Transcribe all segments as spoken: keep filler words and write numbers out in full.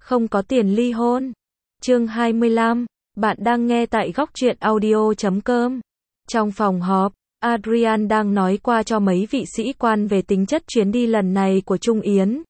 không có tiền ly hôn. Chương hai mươi lăm, bạn đang nghe tại góc truyện audio chấm com. Trong phòng họp, Adrian đang nói qua cho mấy vị sĩ quan về tính chất chuyến đi lần này của Trung Yến.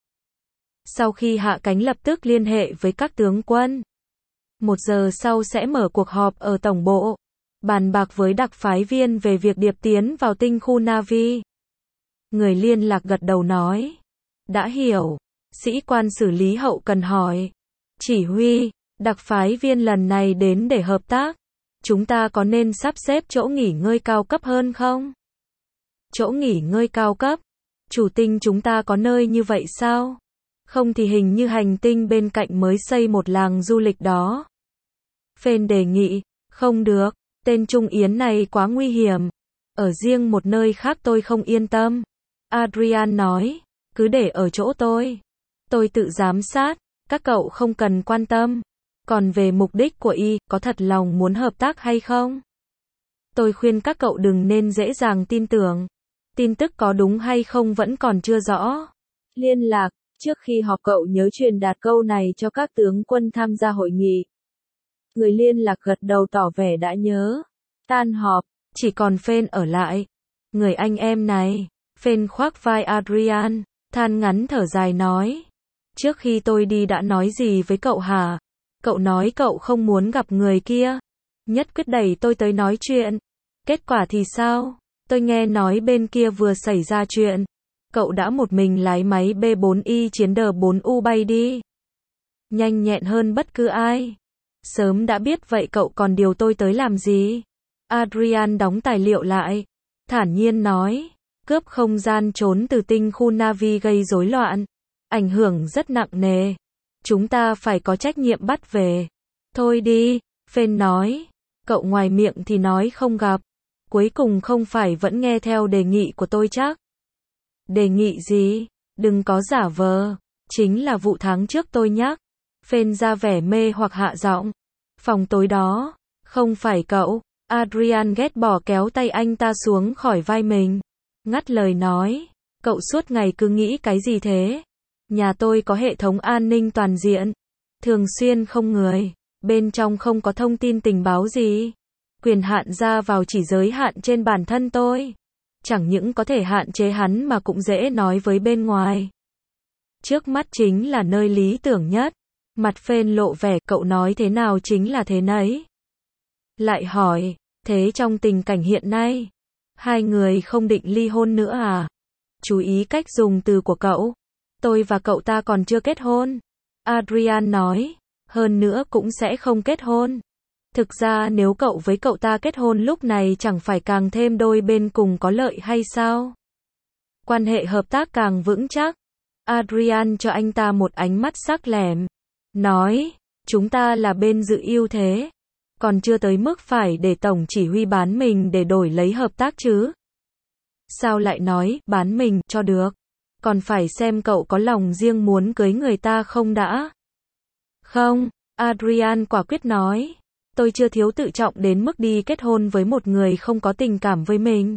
Sau khi hạ cánh lập tức liên hệ với các tướng quân. Một giờ sau sẽ mở cuộc họp ở tổng bộ, bàn bạc với đặc phái viên về việc điệp tiến vào tinh khu Na'vi. Người liên lạc gật đầu nói, đã hiểu. Sĩ quan xử lý hậu cần hỏi, chỉ huy, đặc phái viên lần này đến để hợp tác, chúng ta có nên sắp xếp chỗ nghỉ ngơi cao cấp hơn không? Chỗ nghỉ ngơi cao cấp? Chủ tinh chúng ta có nơi như vậy sao? Không thì hình như hành tinh bên cạnh mới xây một làng du lịch đó. Phên đề nghị, không được, tên Trung Yến này quá nguy hiểm. Ở riêng một nơi khác tôi không yên tâm. Adrian nói, cứ để ở chỗ tôi. Tôi tự giám sát, các cậu không cần quan tâm. Còn về mục đích của y, có thật lòng muốn hợp tác hay không? Tôi khuyên các cậu đừng nên dễ dàng tin tưởng. Tin tức có đúng hay không vẫn còn chưa rõ. Liên lạc, trước khi họp cậu nhớ truyền đạt câu này cho các tướng quân tham gia hội nghị. Người liên lạc gật đầu tỏ vẻ đã nhớ. Tan họp, chỉ còn Phên ở lại. Người anh em này, Phên khoác vai Adrian, than ngắn thở dài nói. Trước khi tôi đi đã nói gì với cậu hả? Cậu nói cậu không muốn gặp người kia. Nhất quyết đẩy tôi tới nói chuyện. Kết quả thì sao? Tôi nghe nói bên kia vừa xảy ra chuyện. Cậu đã một mình lái máy B bốn Y chiến D bốn U bay đi. Nhanh nhẹn hơn bất cứ ai. Sớm đã biết vậy cậu còn điều tôi tới làm gì? Adrian đóng tài liệu lại. Thản nhiên nói. Cướp không gian trốn từ tinh khu Na'vi gây rối loạn. Ảnh hưởng rất nặng nề. Chúng ta phải có trách nhiệm bắt về. Thôi đi, Phên nói. Cậu ngoài miệng thì nói không gặp. Cuối cùng không phải vẫn nghe theo đề nghị của tôi chắc. Đề nghị gì? Đừng có giả vờ. Chính là vụ tháng trước tôi nhắc. Phên ra vẻ mê hoặc hạ giọng. Phòng tối đó. Không phải cậu. Adrian ghét bỏ kéo tay anh ta xuống khỏi vai mình. Ngắt lời nói. Cậu suốt ngày cứ nghĩ cái gì thế? Nhà tôi có hệ thống an ninh toàn diện. Thường xuyên không người. Bên trong không có thông tin tình báo gì. Quyền hạn ra vào chỉ giới hạn trên bản thân tôi. Chẳng những có thể hạn chế hắn mà cũng dễ nói với bên ngoài. Trước mắt chính là nơi lý tưởng nhất. Mặt Phên lộ vẻ cậu nói thế nào chính là thế nấy. Lại hỏi, thế trong tình cảnh hiện nay, hai người không định ly hôn nữa à? Chú ý cách dùng từ của cậu. Tôi và cậu ta còn chưa kết hôn. Adrian nói, hơn nữa cũng sẽ không kết hôn. Thực ra nếu cậu với cậu ta kết hôn lúc này chẳng phải càng thêm đôi bên cùng có lợi hay sao? Quan hệ hợp tác càng vững chắc. Adrian cho anh ta một ánh mắt sắc lẻm. Nói, chúng ta là bên giữ ưu thế. Còn chưa tới mức phải để tổng chỉ huy bán mình để đổi lấy hợp tác chứ. Sao lại nói, bán mình, cho được. Còn phải xem cậu có lòng riêng muốn cưới người ta không đã. Không, Adrian quả quyết nói. Tôi chưa thiếu tự trọng đến mức đi kết hôn với một người không có tình cảm với mình.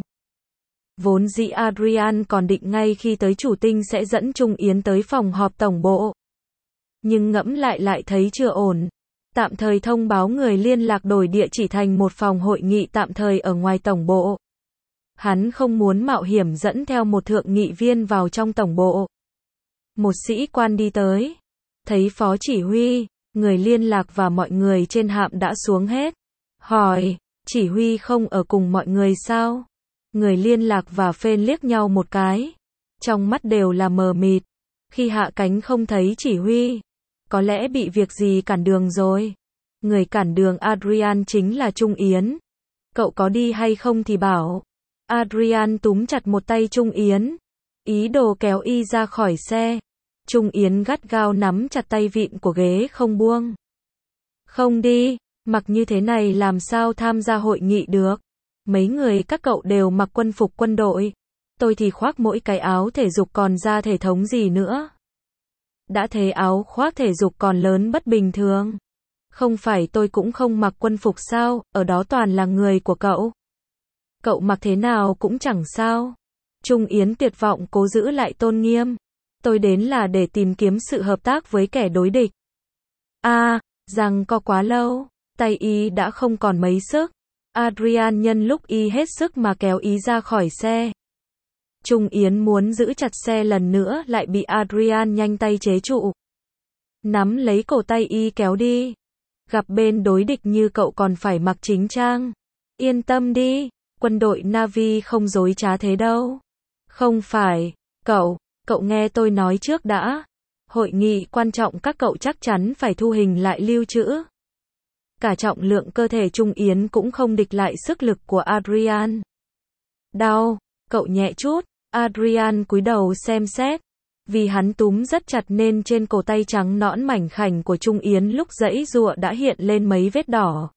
Vốn dĩ Adrian còn định ngay khi tới chủ tinh sẽ dẫn Trung Yến tới phòng họp tổng bộ. Nhưng ngẫm lại lại thấy chưa ổn. Tạm thời thông báo người liên lạc đổi địa chỉ thành một phòng hội nghị tạm thời ở ngoài tổng bộ. Hắn không muốn mạo hiểm dẫn theo một thượng nghị viên vào trong tổng bộ. Một sĩ quan đi tới. Thấy phó chỉ huy, người liên lạc và mọi người trên hạm đã xuống hết. Hỏi, chỉ huy không ở cùng mọi người sao? Người liên lạc và Phên liếc nhau một cái. Trong mắt đều là mờ mịt. Khi hạ cánh không thấy chỉ huy. Có lẽ bị việc gì cản đường rồi. Người cản đường Adrian chính là Trung Yến. Cậu có đi hay không thì bảo. Adrian túm chặt một tay Trung Yến. Ý đồ kéo y ra khỏi xe. Trung Yến gắt gao nắm chặt tay vịn của ghế không buông. Không đi, mặc như thế này làm sao tham gia hội nghị được. Mấy người các cậu đều mặc quân phục quân đội. Tôi thì khoác mỗi cái áo thể dục còn ra thể thống gì nữa. Đã thế áo khoác thể dục còn lớn bất bình thường. Không phải tôi cũng không mặc quân phục sao, ở đó toàn là người của cậu. Cậu mặc thế nào cũng chẳng sao. Trung Yến tuyệt vọng cố giữ lại tôn nghiêm. Tôi đến là để tìm kiếm sự hợp tác với kẻ đối địch. a à, rằng co quá lâu, tay y đã không còn mấy sức. Adrian nhân lúc y hết sức mà kéo y ra khỏi xe. Trung Yến muốn giữ chặt xe lần nữa lại bị Adrian nhanh tay chế trụ. Nắm lấy cổ tay y kéo đi. Gặp bên đối địch như cậu còn phải mặc chính trang. Yên tâm đi, quân đội Navy không dối trá thế đâu. Không phải, cậu, cậu nghe tôi nói trước đã. Hội nghị quan trọng các cậu chắc chắn phải thu hình lại lưu trữ. Cả trọng lượng cơ thể Trung Yến cũng không địch lại sức lực của Adrian. Đau, cậu nhẹ chút. Adrian cúi đầu xem xét. Vì hắn túm rất chặt nên trên cổ tay trắng nõn mảnh khảnh của Trung Yến lúc giãy giụa đã hiện lên mấy vết đỏ.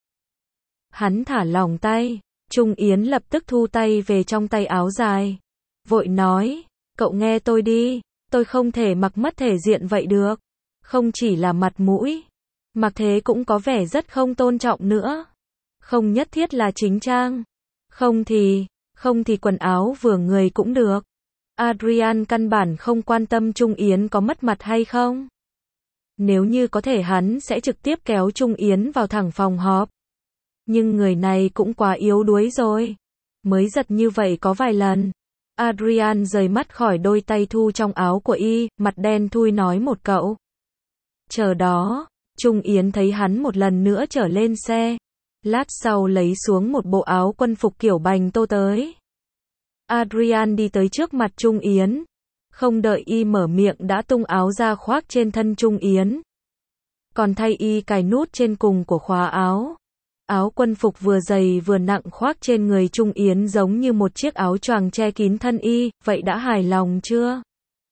Hắn thả lỏng tay. Trung Yến lập tức thu tay về trong tay áo dài. Vội nói, cậu nghe tôi đi, tôi không thể mặc mất thể diện vậy được. Không chỉ là mặt mũi, mặc thế cũng có vẻ rất không tôn trọng nữa. Không nhất thiết là chính trang. Không thì, không thì quần áo vừa người cũng được. Adrian căn bản không quan tâm Trung Yến có mất mặt hay không. Nếu như có thể hắn sẽ trực tiếp kéo Trung Yến vào thẳng phòng họp. Nhưng người này cũng quá yếu đuối rồi. Mới giật như vậy có vài lần. Adrian rời mắt khỏi đôi tay thu trong áo của y, mặt đen thui nói một cậu. Chờ đó, Trung Yến thấy hắn một lần nữa trở lên xe. Lát sau lấy xuống một bộ áo quân phục kiểu bành tô tới. Adrian đi tới trước mặt Trung Yến. Không đợi y mở miệng đã tung áo ra khoác trên thân Trung Yến. Còn thay y cài nút trên cùng của khóa áo. Áo quân phục vừa dày vừa nặng khoác trên người Trung Yến giống như một chiếc áo choàng che kín thân y, vậy đã hài lòng chưa?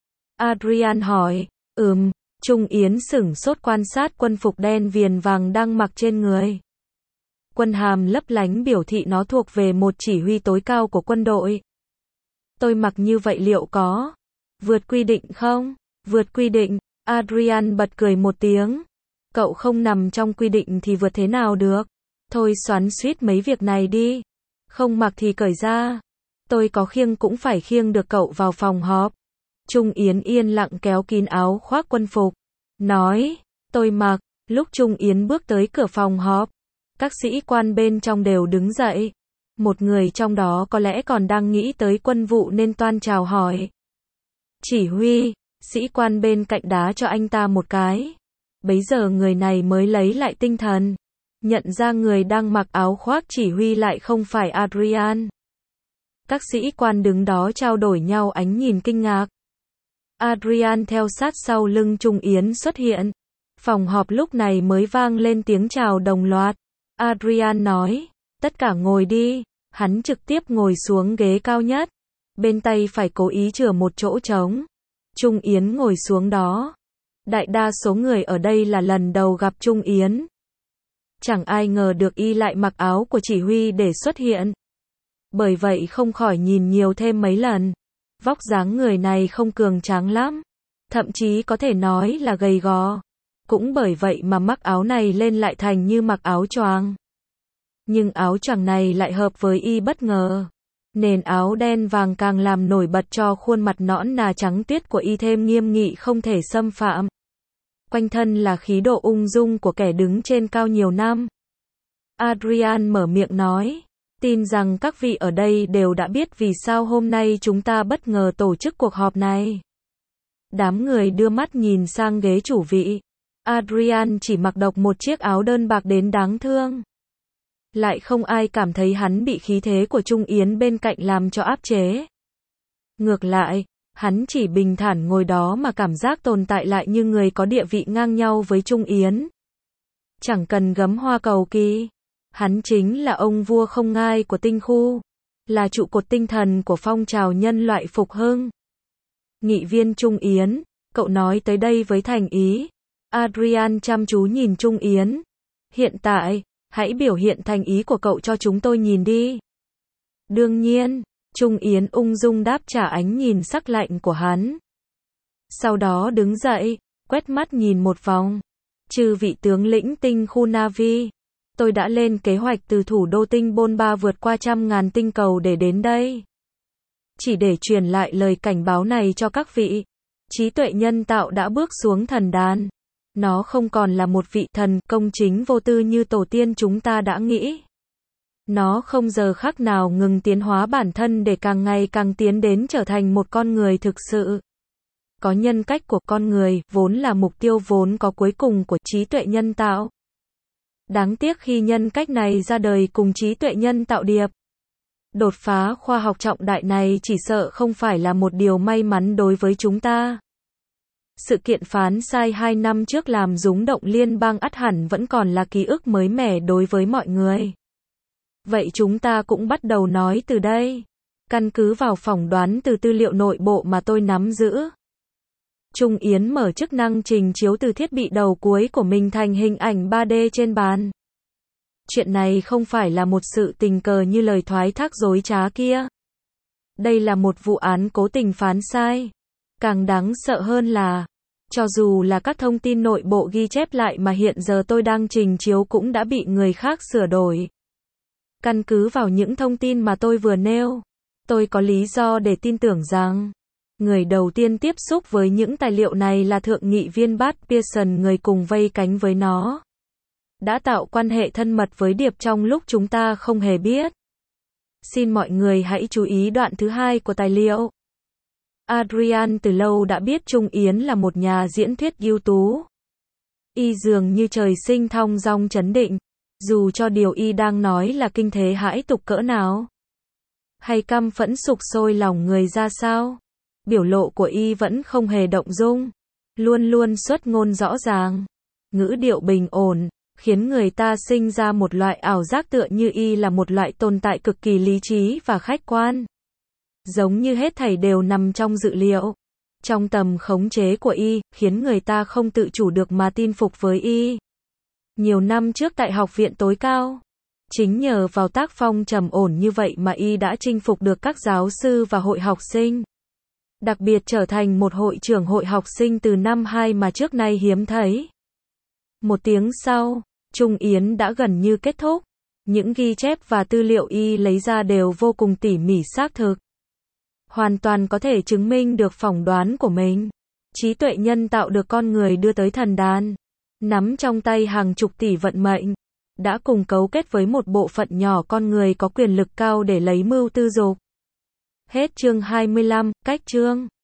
Adrian hỏi. Ừm, Trung Yến sửng sốt quan sát quân phục đen viền vàng đang mặc trên người. Quân hàm lấp lánh biểu thị nó thuộc về một chỉ huy tối cao của quân đội. Tôi mặc như vậy liệu có vượt quy định không? Vượt quy định, Adrian bật cười một tiếng. Cậu không nằm trong quy định thì vượt thế nào được? Thôi xoắn xuýt mấy việc này đi. Không mặc thì cởi ra. Tôi có khiêng cũng phải khiêng được cậu vào phòng họp. Trung Yến yên lặng kéo kín áo khoác quân phục. Nói, tôi mặc. Lúc Trung Yến bước tới cửa phòng họp, các sĩ quan bên trong đều đứng dậy. Một người trong đó có lẽ còn đang nghĩ tới quân vụ nên toan chào hỏi. Chỉ huy, sĩ quan bên cạnh đá cho anh ta một cái. Bấy giờ người này mới lấy lại tinh thần. Nhận ra người đang mặc áo khoác chỉ huy lại không phải Adrian. Các sĩ quan đứng đó trao đổi nhau ánh nhìn kinh ngạc. Adrian theo sát sau lưng Trung Yến xuất hiện. Phòng họp lúc này mới vang lên tiếng chào đồng loạt. Adrian nói, tất cả ngồi đi. Hắn trực tiếp ngồi xuống ghế cao nhất. Bên tay phải cố ý chừa một chỗ trống. Trung Yến ngồi xuống đó. Đại đa số người ở đây là lần đầu gặp Trung Yến. Chẳng ai ngờ được y lại mặc áo của chỉ huy để xuất hiện. Bởi vậy không khỏi nhìn nhiều thêm mấy lần. Vóc dáng người này không cường tráng lắm. Thậm chí có thể nói là gầy gò. Cũng bởi vậy mà mắc áo này lên lại thành như mặc áo choàng. Nhưng áo choàng này lại hợp với y bất ngờ. Nền áo đen vàng càng làm nổi bật cho khuôn mặt nõn nà trắng tuyết của y thêm nghiêm nghị không thể xâm phạm. Quanh thân là khí độ ung dung của kẻ đứng trên cao nhiều năm. Adrian mở miệng nói, tin rằng các vị ở đây đều đã biết vì sao hôm nay chúng ta bất ngờ tổ chức cuộc họp này. Đám người đưa mắt nhìn sang ghế chủ vị. Adrian chỉ mặc độc một chiếc áo đơn bạc đến đáng thương. Lại không ai cảm thấy hắn bị khí thế của Trung Yến bên cạnh làm cho áp chế. Ngược lại, hắn chỉ bình thản ngồi đó mà cảm giác tồn tại lại như người có địa vị ngang nhau với Trung Yến. Chẳng cần gấm hoa cầu kỳ. Hắn chính là ông vua không ngai của tinh khu. Là trụ cột tinh thần của phong trào nhân loại phục hưng. Nghị viên Trung Yến, cậu nói tới đây với thành ý. Adrian chăm chú nhìn Trung Yến. Hiện tại, hãy biểu hiện thành ý của cậu cho chúng tôi nhìn đi. Đương nhiên, Trung Yến ung dung đáp trả ánh nhìn sắc lạnh của hắn. Sau đó đứng dậy, quét mắt nhìn một vòng. Chư vị tướng lĩnh tinh khu Navy, tôi đã lên kế hoạch từ thủ đô tinh Bôn Ba vượt qua trăm ngàn tinh cầu để đến đây. Chỉ để truyền lại lời cảnh báo này cho các vị. Trí tuệ nhân tạo đã bước xuống thần đàn. Nó không còn là một vị thần công chính vô tư như tổ tiên chúng ta đã nghĩ. Nó không giờ khắc nào ngừng tiến hóa bản thân để càng ngày càng tiến đến trở thành một con người thực sự. Có nhân cách của con người, vốn là mục tiêu vốn có cuối cùng của trí tuệ nhân tạo. Đáng tiếc khi nhân cách này ra đời cùng trí tuệ nhân tạo điệp. Đột phá khoa học trọng đại này chỉ sợ không phải là một điều may mắn đối với chúng ta. Sự kiện phán sai hai năm trước làm rúng động liên bang ắt hẳn vẫn còn là ký ức mới mẻ đối với mọi người. Vậy chúng ta cũng bắt đầu nói từ đây. Căn cứ vào phỏng đoán từ tư liệu nội bộ mà tôi nắm giữ. Trung Yến mở chức năng trình chiếu từ thiết bị đầu cuối của mình thành hình ảnh ba D trên bàn. Chuyện này không phải là một sự tình cờ như lời thoái thác dối trá kia. Đây là một vụ án cố tình phán sai. Càng đáng sợ hơn là, cho dù là các thông tin nội bộ ghi chép lại mà hiện giờ tôi đang trình chiếu cũng đã bị người khác sửa đổi. Căn cứ vào những thông tin mà tôi vừa nêu, tôi có lý do để tin tưởng rằng, người đầu tiên tiếp xúc với những tài liệu này là thượng nghị viên Bart Pearson, người cùng vây cánh với nó. Đã tạo quan hệ thân mật với Điệp trong lúc chúng ta không hề biết. Xin mọi người hãy chú ý đoạn thứ hai của tài liệu. Adrian từ lâu đã biết Trung Yến là một nhà diễn thuyết ưu tú. Y dường như trời sinh thong dong trấn định, dù cho điều y đang nói là kinh thế hãi tục cỡ nào, hay căm phẫn sục sôi lòng người ra sao, biểu lộ của y vẫn không hề động dung, luôn luôn xuất ngôn rõ ràng, ngữ điệu bình ổn, khiến người ta sinh ra một loại ảo giác tựa như y là một loại tồn tại cực kỳ lý trí và khách quan. Giống như hết thảy đều nằm trong dự liệu, trong tầm khống chế của y, khiến người ta không tự chủ được mà tin phục với y. Nhiều năm trước tại học viện tối cao, chính nhờ vào tác phong trầm ổn như vậy mà y đã chinh phục được các giáo sư và hội học sinh. Đặc biệt trở thành một hội trưởng hội học sinh từ năm hai mà trước nay hiếm thấy. Một tiếng sau, Trung Yến đã gần như kết thúc. Những ghi chép và tư liệu y lấy ra đều vô cùng tỉ mỉ xác thực. Hoàn toàn có thể chứng minh được phỏng đoán của mình. Trí tuệ nhân tạo được con người đưa tới thần đàn, nắm trong tay hàng chục tỷ vận mệnh, đã cùng cấu kết với một bộ phận nhỏ con người có quyền lực cao để lấy mưu tư dục. Hết chương hai mươi lăm, cách chương.